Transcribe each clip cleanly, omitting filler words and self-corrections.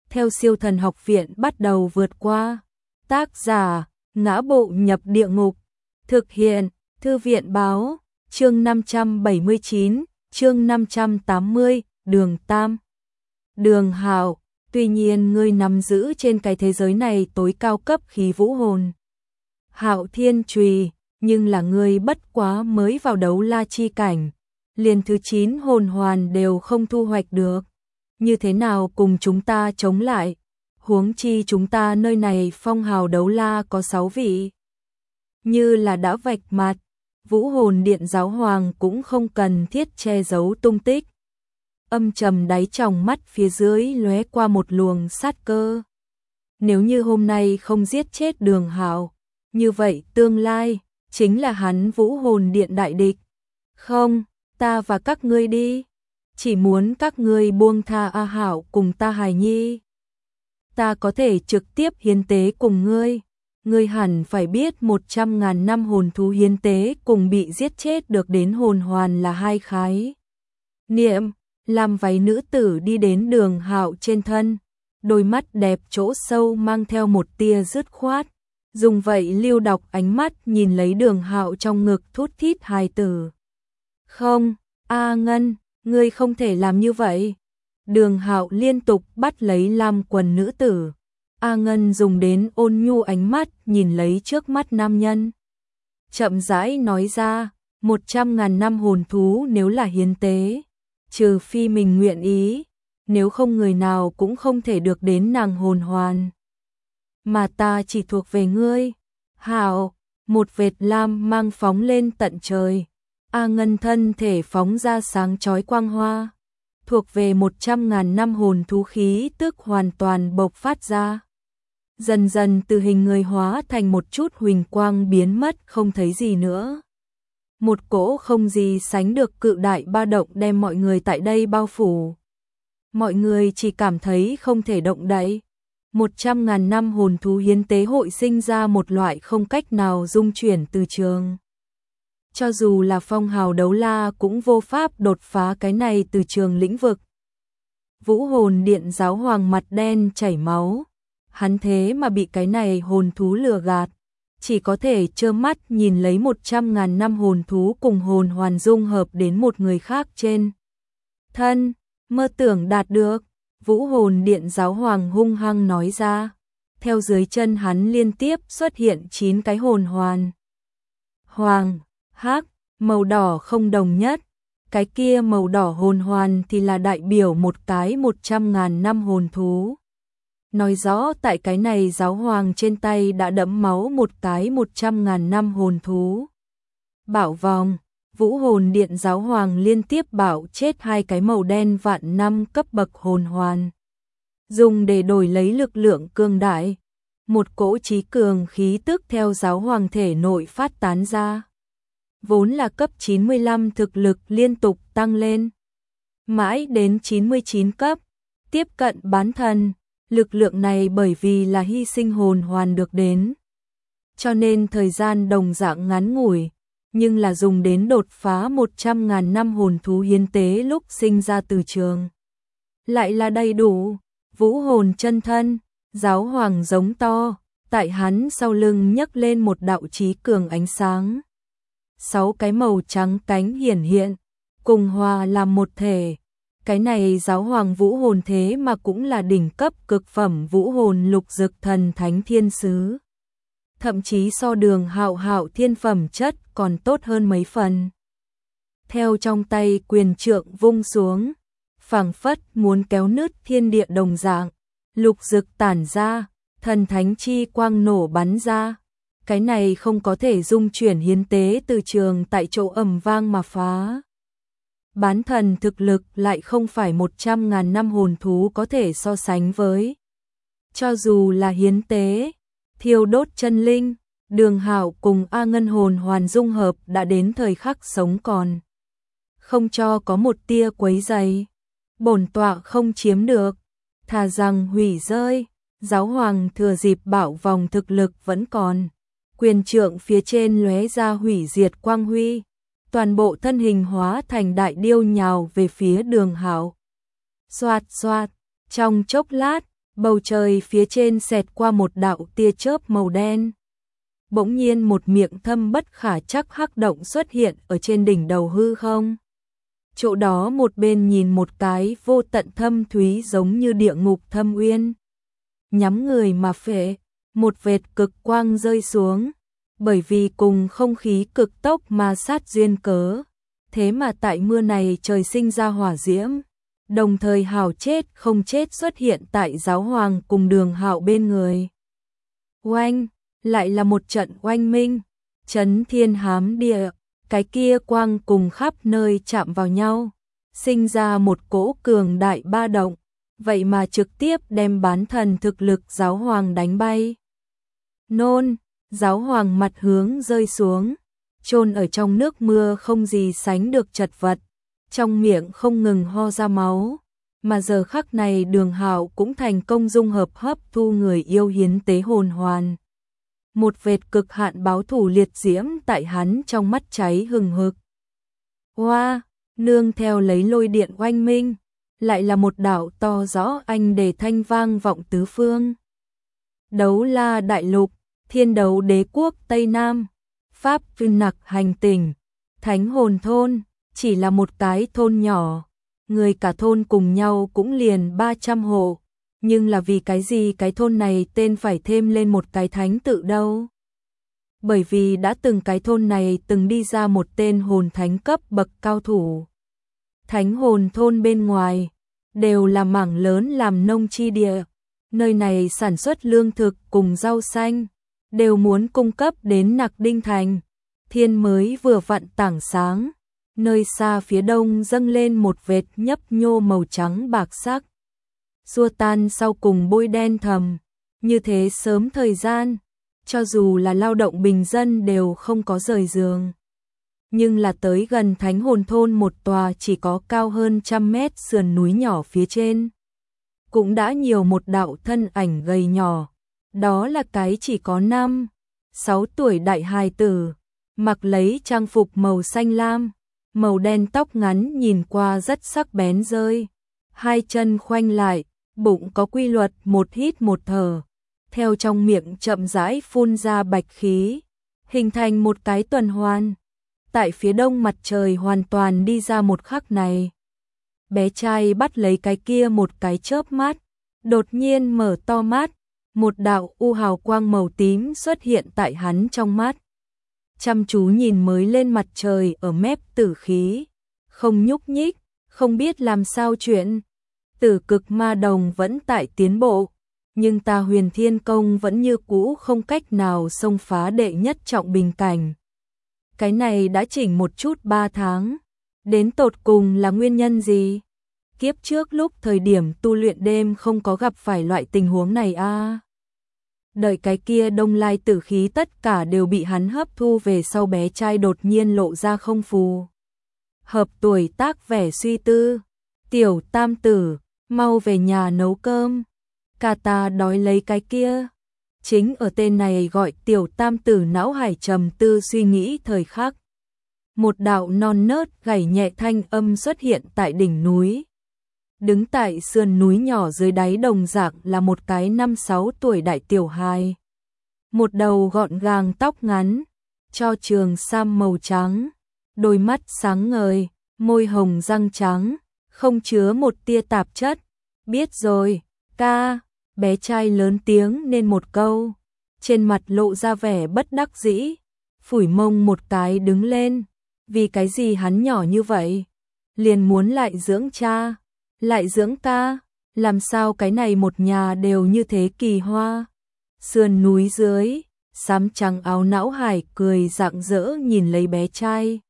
theo Siêu Thần Học Viện bắt đầu vượt qua. Tác giả: Ngã Bộ Nhập Địa Ngục. Thực hiện: Thư viện báo. Chương 579, chương 580, Đường Tam. Đường Hạo, tuy nhiên ngươi nắm giữ trên cái thế giới này tối cao cấp khí vũ hồn Hạo Thiên Chùy, nhưng là ngươi bất quá mới vào đấu la chi cảnh, liền thứ 9 hồn hoàn đều không thu hoạch được. Như thế nào cùng chúng ta chống lại? Huống chi chúng ta nơi này phong hào đấu la có 6 vị. Như là đã vạch mặt, Vũ Hồn Điện giáo hoàng cũng không cần thiết che giấu tung tích. Âm trầm đáy tròng mắt phía dưới lóe qua một luồng sát cơ. Nếu như hôm nay không giết chết Đường Hạo, như vậy tương lai chính là hắn Vũ Hồn Điện đại địch. Không, ta và các ngươi đi, chỉ muốn các ngươi buông tha A Hạo cùng ta hài nhi. Ta có thể trực tiếp hiến tế cùng ngươi. Ngươi hẳn phải biết 100.000 năm hồn thú hiến tế cùng bị giết chết được đến hồn hoàn là hai khái niệm. Làm váy nữ tử đi đến Đường Hạo trên thân, đôi mắt đẹp chỗ sâu mang theo một tia dứt khoát, dùng vậy lưu độc ánh mắt nhìn lấy Đường Hạo trong ngực thút thít hài tử. Không, A Ngân, ngươi không thể làm như vậy. Đường Hạo liên tục bắt lấy lam quần nữ tử. A Ngân dùng đến ôn nhu ánh mắt nhìn lấy trước mắt nam nhân. Chậm rãi nói ra, 100.000 năm hồn thú nếu là hiến tế, trừ phi mình nguyện ý, nếu không người nào cũng không thể được đến nàng hồn hoàn. Mà ta chỉ thuộc về ngươi. Hạo, một vệt lam mang phóng lên tận trời. A Ngân thân thể phóng ra sáng chói quang hoa, thuộc về 100.000 năm hồn thú khí tức hoàn toàn bộc phát ra. Dần dần từ hình người hóa thành một chút huỳnh quang biến mất không thấy gì nữa. Một cỗ không gì sánh được cự đại ba động đem mọi người tại đây bao phủ. Mọi người chỉ cảm thấy không thể động đậy. 100.000 năm hồn thú hiến tế hội sinh ra một loại không cách nào dung chuyển từ trường. Cho dù là phong hào đấu la cũng vô pháp đột phá cái này từ trường lĩnh vực. Vũ Hồn Điện giáo hoàng mặt đen chảy máu. Hắn thế mà bị cái này hồn thú lừa gạt, chỉ có thể trơ mắt nhìn lấy 100.000 năm hồn thú cùng hồn hoàn dung hợp đến một người khác trên thân, mơ tưởng đạt được. Vũ Hồn Điện giáo hoàng hung hăng nói ra. Theo dưới chân hắn liên tiếp xuất hiện 9 cái hồn hoàn. Hoàng, hắc, màu đỏ không đồng nhất. Cái kia màu đỏ hồn hoàn thì là đại biểu một cái 100.000 năm hồn thú. Nói rõ tại cái này giáo hoàng trên tay đã đẫm máu một cái 100.000 năm hồn thú. Bảo vòng, Vũ Hồn Điện giáo hoàng liên tiếp bảo chết 2 cái màu đen vạn năm cấp bậc hồn hoàn. Dùng để đổi lấy lực lượng cường đại. Một cỗ trí cường khí tức theo giáo hoàng thể nội phát tán ra. Vốn là cấp 95 thực lực liên tục tăng lên. Mãi đến 99 cấp, tiếp cận bán thần. Lực lượng này bởi vì là hy sinh hồn hoàn được đến, cho nên thời gian đồng dạng ngắn ngủi, nhưng là dùng đến đột phá 100.000 năm hồn thú hiến tế lúc sinh ra từ trường. Lại là đầy đủ. Vũ hồn chân thân, giáo hoàng giống to, tại hắn sau lưng nhấc lên một đạo chí cường ánh sáng. 6 cái màu trắng cánh hiển hiện, cùng hòa làm một thể. Cái này giáo hoàng vũ hồn thế mà cũng là đỉnh cấp cực phẩm vũ hồn lục dực thần thánh thiên sứ. Thậm chí so Đường Hạo Hạo thiên phẩm chất còn tốt hơn mấy phần. Theo trong tay quyền trượng vung xuống, phảng phất muốn kéo nứt thiên địa đồng dạng, lục dực tản ra, thần thánh chi quang nổ bắn ra. Cái này không có thể dung chuyển hiến tế từ trường tại chỗ ầm vang mà phá. Bán thần thực lực lại không phải 100.000 năm hồn thú có thể so sánh với. Cho dù là hiến tế, thiêu đốt chân linh, Đường Hạo cùng A Ngân hồn hoàn dung hợp đã đến thời khắc sống còn. Không cho có một tia quấy rầy, bổn tọa không chiếm được, thà rằng hủy rơi. Giáo hoàng thừa dịp bảo vòng thực lực vẫn còn, quyền trượng phía trên lóe ra hủy diệt quang huy. Toàn bộ thân hình hóa thành đại điêu nhào về phía Đường Hạo. Xoạt xoạt, trong chốc lát, Bầu trời phía trên xẹt qua một đạo tia chớp màu đen. Bỗng nhiên một miệng thâm bất khả trắc hắc động xuất hiện ở trên đỉnh đầu hư không. Chỗ đó một bên nhìn một cái vô tận thâm thúy giống như địa ngục thâm uyên. Nhắm người mà phệ, một vệt cực quang rơi xuống, bởi vì cùng không khí cực tốc mà sát duyên cớ. Thế mà tại mưa này trời sinh ra hỏa diễm, đồng thời Hạo chết không chết xuất hiện tại giáo hoàng cùng Đường Hạo bên người. Oanh, lại là một trận oanh minh, chấn thiên hám địa, cái kia quang cùng khắp nơi chạm vào nhau, sinh ra một cỗ cường đại ba động, vậy mà trực tiếp đem bán thần thực lực giáo hoàng đánh bay. Nôn, giáo hoàng mặt hướng rơi xuống, chôn ở trong nước mưa không gì sánh được chật vật, trong miệng không ngừng ho ra máu, mà giờ khắc này Đường Hạo cũng thành công dung hợp hấp thu người yêu hiến tế hồn hoàn. Một vệt cực hạn báo thù liệt diễm tại hắn trong mắt cháy hừng hực. Hoa, nương theo lấy lôi điện oanh minh, lại là một đạo to rõ anh để thanh vang vọng tứ phương. Đấu La đại lục, Thiên Đấu Đế quốc Tây Nam, Pháp Vinh Nặc hành tinh, Thánh Hồn thôn, chỉ là một cái thôn nhỏ, người cả thôn cùng nhau cũng liền 300 hộ, nhưng là vì cái gì cái thôn này tên phải thêm lên một cái thánh tự đâu? Bởi vì đã từng cái thôn này từng đi ra một tên hồn thánh cấp bậc cao thủ. Thánh Hồn thôn bên ngoài đều là mảng lớn làm nông chi địa, nơi này sản xuất lương thực cùng rau xanh, đều muốn cung cấp đến Nặc Đinh thành. Thiên mới vừa vặn tảng sáng, nơi xa phía đông dâng lên một vệt nhấp nhô màu trắng bạc sắc. Xua tan sau cùng bôi đen thầm, như thế sớm thời gian, cho dù là lao động bình dân đều không có rời giường. Nhưng là tới gần Thánh Hồn thôn một tòa chỉ có cao hơn 100 mét sườn núi nhỏ phía trên. Cũng đã nhiều một đạo thân ảnh gầy nhỏ, đó là cái chỉ có 5-6 tuổi đại hài tử, mặc lấy trang phục màu xanh lam, màu đen tóc ngắn nhìn qua rất sắc bén rơi, hai chân khoanh lại, bụng có quy luật một hít một thở, theo trong miệng chậm rãi phun ra bạch khí, hình thành một cái tuần hoàn. Tại phía đông mặt trời hoàn toàn đi ra một khắc này, bé trai bắt lấy cái kia một cái chớp mắt, đột nhiên mở to mắt, một đạo u hào quang màu tím xuất hiện tại hắn trong mắt. Chăm chú nhìn mới lên mặt trời ở mép tử khí, không nhúc nhích, không biết làm sao chuyện. Tử cực ma đồng vẫn tại tiến bộ, nhưng ta Huyền Thiên Công vẫn như cũ không cách nào xông phá đệ nhất trọng bình cảnh. Cái này đã chỉnh một chút 3 tháng, đến tột cùng là nguyên nhân gì? Kiếp trước lúc thời điểm tu luyện đêm không có gặp phải loại tình huống này a. Đợi cái kia đông lai tử khí tất cả đều bị hắn hấp thu về sau, bé trai đột nhiên lộ ra không phù hợp tuổi tác vẻ suy tư. Tiểu tam tử, mau về nhà nấu cơm. Cả ta đói lấy cái kia. Chính ở tên này gọi tiểu tam tử não hải trầm tư suy nghĩ thời khắc. Một đạo non nớt gảy nhẹ thanh âm xuất hiện tại đỉnh núi. Đứng tại sườn núi nhỏ dưới đáy đồng dạng là một cái 5-6 tuổi đại tiểu hài. Một đầu gọn gàng tóc ngắn, cho trường sam màu trắng, đôi mắt sáng ngời, môi hồng răng trắng, không chứa một tia tạp chất. Biết rồi, ca, bé trai lớn tiếng nên một câu, trên mặt lộ ra vẻ bất đắc dĩ, phủi mông một cái đứng lên. Vì cái gì hắn nhỏ như vậy, liền muốn lại dưỡng cha, lại dưỡng ca, làm sao cái này một nhà đều như thế kỳ hoa. Sườn núi dưới, xám trắng áo não hải cười rạng rỡ nhìn lấy bé trai.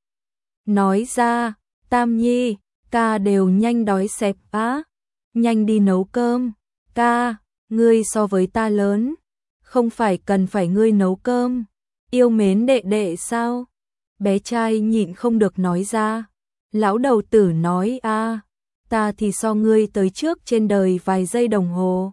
Nói ra, Tam Nhi, ca đều nhanh đói xẹp á, nhanh đi nấu cơm. Ca, ngươi so với ta lớn, không phải cần phải ngươi nấu cơm, yêu mến đệ đệ sao? Bé trai nhịn không được nói ra. Lão đầu tử nói a, ta thì so ngươi tới trước trên đời vài giây đồng hồ.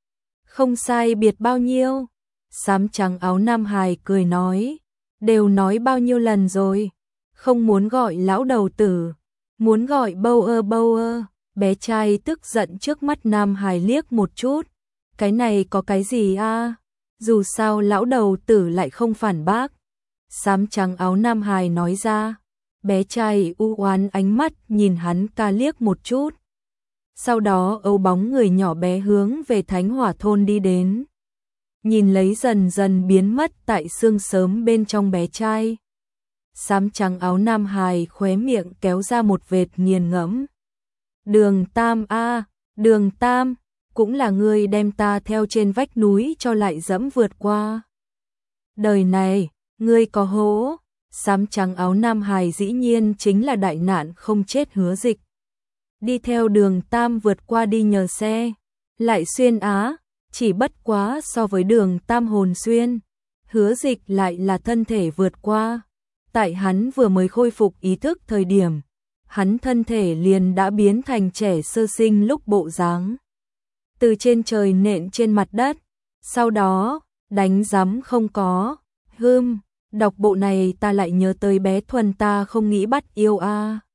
Không sai biệt bao nhiêu. Xám trắng áo nam hài cười nói, đều nói bao nhiêu lần rồi, không muốn gọi lão đầu tử, muốn gọi bâu ơ bâu ơ. Bé trai tức giận trước mắt nam hài liếc một chút, cái này có cái gì a? Dù sao lão đầu tử lại không phản bác. Xám trắng áo nam hài nói ra. Bé trai u oán ánh mắt nhìn hắn ca liếc một chút. Sau đó âu bóng người nhỏ bé hướng về Thánh Hỏa thôn đi đến. Nhìn lấy dần dần biến mất tại sương sớm bên trong bé trai. Xám trắng áo nam hài khóe miệng kéo ra một vệt nghiền ngẫm. Đường Tam a, Đường Tam, cũng là ngươi đem ta theo trên vách núi cho lại dẫm vượt qua. Đời này, ngươi có hố. Xám trắng áo nam hài dĩ nhiên chính là đại nạn không chết Hứa Dịch. Đi theo Đường Tam vượt qua đi nhờ xe, lại xuyên Á, chỉ bất quá so với Đường Tam hồn xuyên, Hứa Dịch lại là thân thể vượt qua. Tại hắn vừa mới khôi phục ý thức thời điểm, hắn thân thể liền đã biến thành trẻ sơ sinh lúc bộ dáng. Từ trên trời nện trên mặt đất, sau đó, đánh rắm không có, đọc bộ này ta lại nhớ tới bé Thuần ta không nghĩ bắt yêu a.